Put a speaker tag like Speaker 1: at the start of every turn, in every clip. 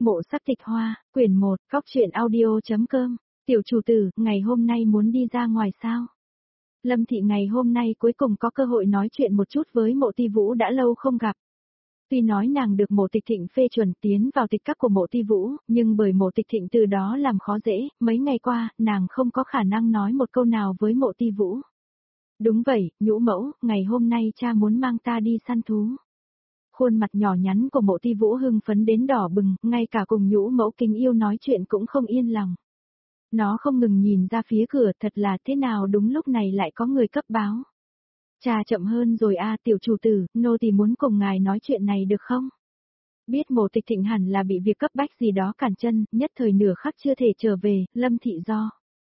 Speaker 1: Mộ Sắc Tịch Hoa, quyển 1, Cóc truyện audio.com, tiểu chủ tử, ngày hôm nay muốn đi ra ngoài sao? Lâm Thị ngày hôm nay cuối cùng có cơ hội nói chuyện một chút với Mộ Ti Vũ đã lâu không gặp. Tuy nói nàng được Mộ Tịch Thịnh phê chuẩn tiến vào tịch các của Mộ Ti Vũ, nhưng bởi Mộ Tịch Thịnh từ đó làm khó dễ, mấy ngày qua, nàng không có khả năng nói một câu nào với Mộ Ti Vũ. Đúng vậy, nhũ mẫu, ngày hôm nay cha muốn mang ta đi săn thú. Khuôn mặt nhỏ nhắn của Mộ Ti Vũ hưng phấn đến đỏ bừng, ngay cả cùng nhũ mẫu kính yêu nói chuyện cũng không yên lòng. Nó không ngừng nhìn ra phía cửa, thật là thế nào đúng lúc này lại có người cấp báo. Cha chậm hơn rồi a, tiểu chủ tử, nô tỳ muốn cùng ngài nói chuyện này được không? Biết Mộ Tịch Thịnh hẳn là bị việc cấp bách gì đó cản chân, nhất thời nửa khắc chưa thể trở về, Lâm Thị do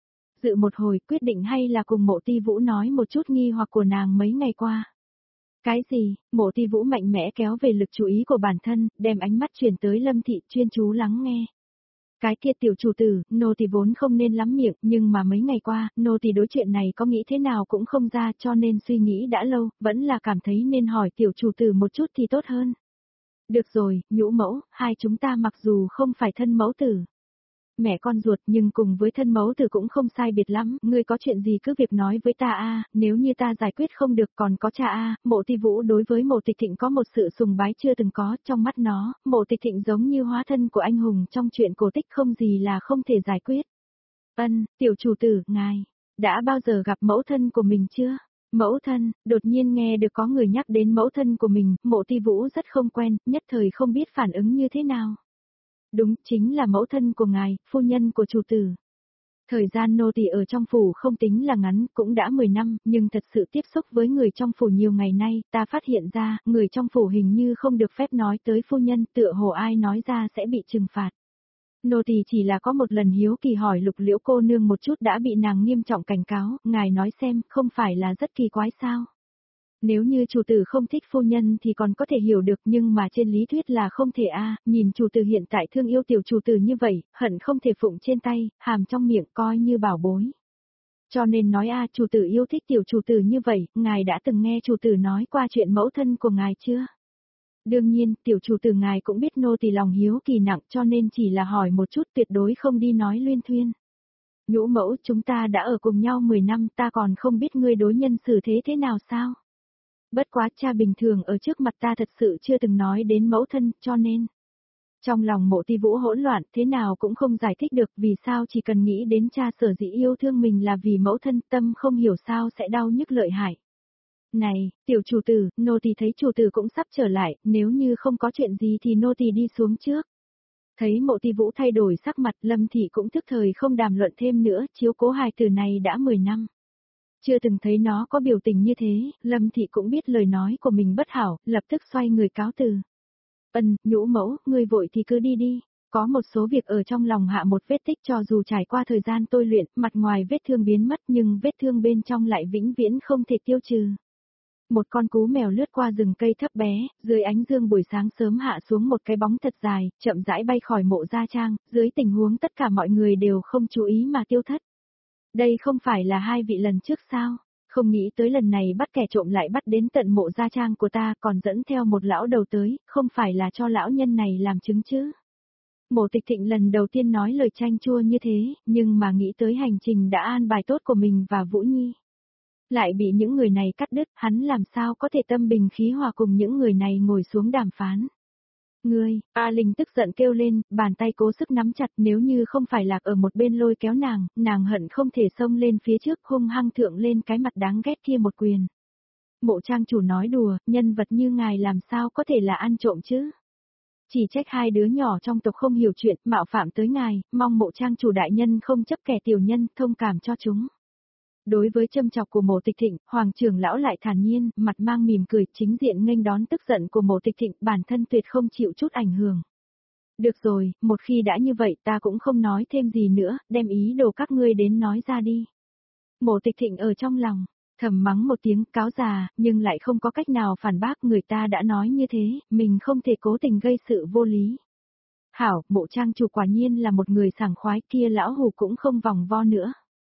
Speaker 1: dự một hồi quyết định hay là cùng Mộ Ti Vũ nói một chút nghi hoặc của nàng mấy ngày qua. Cái gì? Mộ Ti Vũ mạnh mẽ kéo về lực chú ý của bản thân, đem ánh mắt chuyển tới Lâm Thị, chuyên chú lắng nghe. Cái kia tiểu chủ tử, nô tỳ vốn không nên lắm miệng, nhưng mà mấy ngày qua, nô tỳ đối chuyện này có nghĩ thế nào cũng không ra, cho nên suy nghĩ đã lâu, vẫn là cảm thấy nên hỏi tiểu chủ tử một chút thì tốt hơn. Được rồi, nhũ mẫu, hai chúng ta mặc dù không phải thân mẫu tử, mẹ con ruột, nhưng cùng với thân mẫu tử cũng không sai biệt lắm, ngươi có chuyện gì cứ việc nói với ta a, nếu như ta giải quyết không được còn có cha a. Mộ Ti Vũ đối với Mộ Tịch Thịnh có một sự sùng bái chưa từng có, trong mắt nó, Mộ Tịch Thịnh giống như hóa thân của anh hùng trong chuyện cổ tích, không gì là không thể giải quyết. Tiểu chủ tử, ngài đã bao giờ gặp mẫu thân của mình chưa? Mẫu thân, đột nhiên nghe được có người nhắc đến mẫu thân của mình, Mộ Ti Vũ rất không quen, nhất thời không biết phản ứng như thế nào. Đúng, chính là mẫu thân của ngài, phu nhân của chủ tử. Thời gian nô tỳ ở trong phủ không tính là ngắn, cũng đã 10 năm, nhưng thật sự tiếp xúc với người trong phủ nhiều ngày nay, ta phát hiện ra, người trong phủ hình như không được phép nói tới phu nhân, tựa hồ ai nói ra sẽ bị trừng phạt. Nô tỳ chỉ là có một lần hiếu kỳ hỏi Lục Liễu cô nương một chút đã bị nàng nghiêm trọng cảnh cáo, ngài nói xem, không phải là rất kỳ quái sao? Nếu như chủ tử không thích phu nhân thì còn có thể hiểu được, nhưng mà trên lý thuyết là không thể a. Nhìn chủ tử hiện tại thương yêu tiểu chủ tử như vậy, hận không thể phụng trên tay, hàm trong miệng coi như bảo bối. Cho nên nói a, chủ tử yêu thích tiểu chủ tử như vậy, ngài đã từng nghe chủ tử nói qua chuyện mẫu thân của ngài chưa? Đương nhiên, tiểu chủ tử ngài cũng biết nô tỳ lòng hiếu kỳ nặng, cho nên chỉ là hỏi một chút, tuyệt đối không đi nói luyên thuyên. Nhũ mẫu, chúng ta đã ở cùng nhau 10 năm, ta còn không biết ngươi đối nhân xử thế thế nào sao? Bất quá cha bình thường ở trước mặt ta thật sự chưa từng nói đến mẫu thân, cho nên trong lòng Mộ Ti Vũ hỗn loạn, thế nào cũng không giải thích được vì sao chỉ cần nghĩ đến cha sở dĩ yêu thương mình là vì mẫu thân, tâm không hiểu sao sẽ đau nhức lợi hại. Này, tiểu chủ tử, nô tỳ thấy chủ tử cũng sắp trở lại, nếu như không có chuyện gì thì nô tỳ đi xuống trước. Thấy Mộ Ti Vũ thay đổi sắc mặt, Lâm Thị cũng thức thời không đàm luận thêm nữa, chiếu cố hài tử này đã 10 năm. Chưa từng thấy nó có biểu tình như thế, Lâm Thị cũng biết lời nói của mình bất hảo, lập tức xoay người cáo từ. Nhũ mẫu, ngươi vội thì cứ đi đi, có một số việc ở trong lòng hạ một vết tích, cho dù trải qua thời gian tôi luyện, mặt ngoài vết thương biến mất nhưng vết thương bên trong lại vĩnh viễn không thể tiêu trừ. Một con cú mèo lướt qua rừng cây thấp bé, dưới ánh dương buổi sáng sớm hạ xuống một cái bóng thật dài, chậm rãi bay khỏi Mộ gia trang, dưới tình huống tất cả mọi người đều không chú ý mà tiêu thất. Đây không phải là hai vị lần trước sao? Không nghĩ tới lần này bắt kẻ trộm lại bắt đến tận Mộ gia trang của ta, còn dẫn theo một lão đầu tới, không phải là cho lão nhân này làm chứng chứ? Mộ Tịch Thịnh lần đầu tiên nói lời chanh chua như thế, nhưng mà nghĩ tới hành trình đã an bài tốt của mình và Vũ Nhi. Lại bị những người này cắt đứt, hắn làm sao có thể tâm bình khí hòa cùng những người này ngồi xuống đàm phán. Ngươi, A Linh tức giận kêu lên, bàn tay cố sức nắm chặt, nếu như không phải Lạc ở một bên lôi kéo nàng hận không thể xông lên phía trước hung hăng thượng lên cái mặt đáng ghét kia một quyền. Mộ trang chủ nói đùa, nhân vật như ngài làm sao có thể là ăn trộm chứ? Chỉ trách hai đứa nhỏ trong tộc không hiểu chuyện, mạo phạm tới ngài, mong mộ trang chủ đại nhân không chấp kẻ tiểu nhân, thông cảm cho chúng. Đối với châm chọc của Mộ Tịch Thịnh, Hoàng trưởng lão lại thản nhiên, mặt mang mỉm cười, chính diện nghênh đón tức giận của Mộ Tịch Thịnh, bản thân tuyệt không chịu chút ảnh hưởng. Được rồi, một khi đã như vậy ta cũng không nói thêm gì nữa, đem ý đồ các ngươi đến nói ra đi. Mộ Tịch Thịnh ở trong lòng, thầm mắng một tiếng cáo già, nhưng lại không có cách nào phản bác, người ta đã nói như thế, mình không thể cố tình gây sự vô lý. Hảo, Mộ trang chủ quả nhiên là một người sảng khoái, kia lão hù cũng không vòng vo nữa.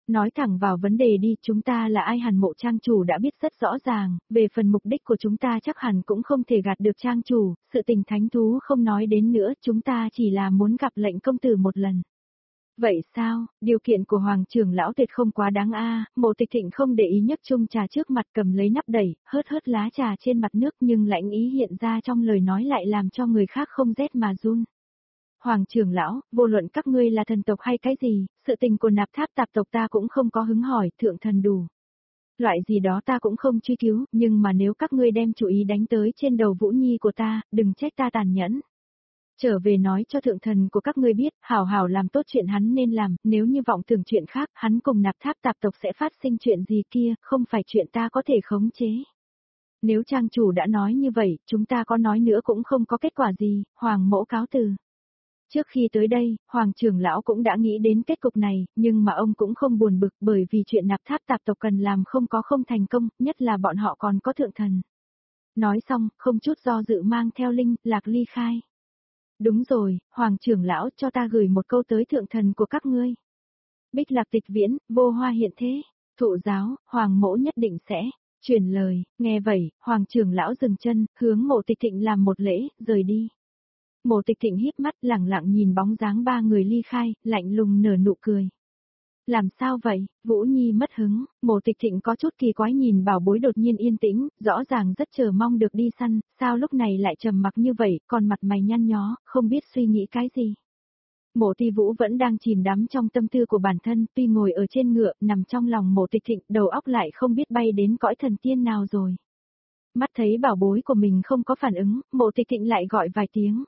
Speaker 1: Nói thẳng vào vấn đề đi, chúng ta là ai hẳn mộ trang chủ đã biết rất rõ ràng, về phần mục đích của chúng ta chắc hẳn cũng không thể gạt được trang chủ, sự tình thánh thú không nói đến nữa, chúng ta chỉ là muốn gặp lệnh công tử một lần. Vậy sao, điều kiện của Hoàng trưởng lão tuyệt không quá đáng a. Mộ Tịch Thịnh không để ý nhấc chung trà trước mặt cầm lấy nắp đẩy, hớt hớt lá trà trên mặt nước nhưng lãnh ý hiện ra trong lời nói lại làm cho người khác không rét mà run. Hoàng trưởng lão, vô luận các ngươi là thần tộc hay cái gì, sự tình của nạp tháp tạp tộc ta cũng không có hứng hỏi, thượng thần đủ. Loại gì đó ta cũng không truy cứu, nhưng mà nếu các ngươi đem chủ ý đánh tới trên đầu Vũ Nhi của ta, đừng trách ta tàn nhẫn. Trở về nói cho thượng thần của các ngươi biết, hảo hảo làm tốt chuyện hắn nên làm, nếu như vọng tưởng chuyện khác, hắn cùng nạp tháp tạp tộc sẽ phát sinh chuyện gì kia, không phải chuyện ta có thể khống chế. Nếu trang chủ đã nói như vậy, chúng ta có nói nữa cũng không có kết quả gì, Hoàng mẫu cáo từ. Trước khi tới đây, Hoàng trưởng lão cũng đã nghĩ đến kết cục này, nhưng mà ông cũng không buồn bực bởi vì chuyện nạp tháp tạp tộc cần làm không thành công, nhất là bọn họ còn có thượng thần. Nói xong, không chút do dự mang theo Linh, Lạc ly khai. Đúng rồi, Hoàng trưởng lão cho ta gửi một câu tới thượng thần của các ngươi. Bích Lạc tịch viễn, vô hoa hiện thế, thụ giáo, Hoàng mẫu nhất định sẽ truyền lời. Nghe vậy, Hoàng trưởng lão dừng chân, hướng Mộ Tịch Thịnh làm một lễ, rời đi. Mộ Tịch Thịnh híp mắt lẳng lặng nhìn bóng dáng ba người ly khai, lạnh lùng nở nụ cười. Làm sao vậy? Vũ Nhi mất hứng, Mộ Tịch Thịnh có chút kỳ quái nhìn bảo bối đột nhiên yên tĩnh, rõ ràng rất chờ mong được đi săn, sao lúc này lại trầm mặc như vậy, còn mặt mày nhăn nhó, không biết suy nghĩ cái gì. Mộ Ti Vũ vẫn đang chìm đắm trong tâm tư của bản thân, tuy ngồi ở trên ngựa, nằm trong lòng Mộ Tịch Thịnh, đầu óc lại không biết bay đến cõi thần tiên nào rồi. Mắt thấy bảo bối của mình không có phản ứng, Mộ Tịch Thịnh lại gọi vài tiếng.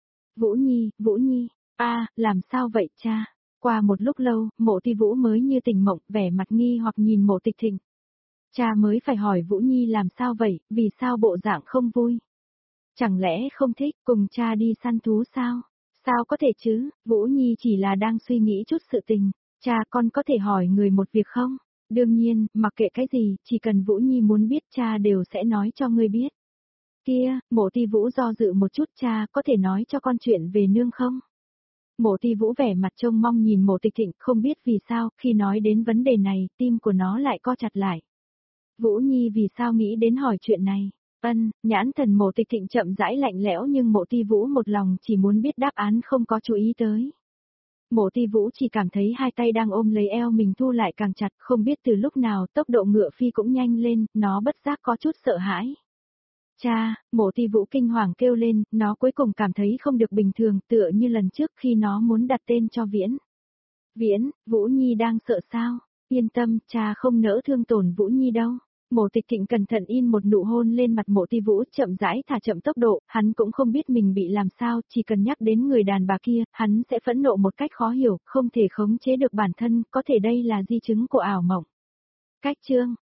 Speaker 1: Vũ Nhi, làm sao vậy cha? Qua một lúc lâu, Mộ Ti Vũ mới như tỉnh mộng, vẻ mặt nghi hoặc nhìn Mộ Tịch Thịnh. Cha mới phải hỏi Vũ Nhi làm sao vậy, vì sao bộ dạng không vui? Chẳng lẽ không thích cùng cha đi săn thú sao? Sao có thể chứ, Vũ Nhi chỉ là đang suy nghĩ chút sự tình. Cha con có thể hỏi người một việc không? Đương nhiên, mặc kệ cái gì, chỉ cần Vũ Nhi muốn biết cha đều sẽ nói cho ngươi biết. Kia, Mộ Ti Vũ do dự một chút, cha có thể nói cho con chuyện về nương không? Mộ Ti Vũ vẻ mặt trông mong nhìn Mộ Tịch Thịnh, không biết vì sao, khi nói đến vấn đề này, tim của nó lại co chặt lại. Vũ Nhi vì sao nghĩ đến hỏi chuyện này? Nhãn thần Mộ Tịch Thịnh chậm rãi lạnh lẽo nhưng Mộ Ti Vũ một lòng chỉ muốn biết đáp án không có chú ý tới. Mộ Ti Vũ chỉ cảm thấy hai tay đang ôm lấy eo mình thu lại càng chặt, không biết từ lúc nào tốc độ ngựa phi cũng nhanh lên, nó bất giác có chút sợ hãi. Cha, Mộ Ti Vũ kinh hoàng kêu lên, nó cuối cùng cảm thấy không được bình thường, tựa như lần trước khi nó muốn đặt tên cho Viễn. Viễn, Vũ Nhi đang sợ sao? Yên tâm, cha không nỡ thương tổn Vũ Nhi đâu. Mộ Tịch Thịnh cẩn thận in một nụ hôn lên mặt Mộ Ti Vũ, chậm rãi thả chậm tốc độ, hắn cũng không biết mình bị làm sao, chỉ cần nhắc đến người đàn bà kia, hắn sẽ phẫn nộ một cách khó hiểu, không thể khống chế được bản thân, có thể đây là di chứng của ảo mộng. Cách chương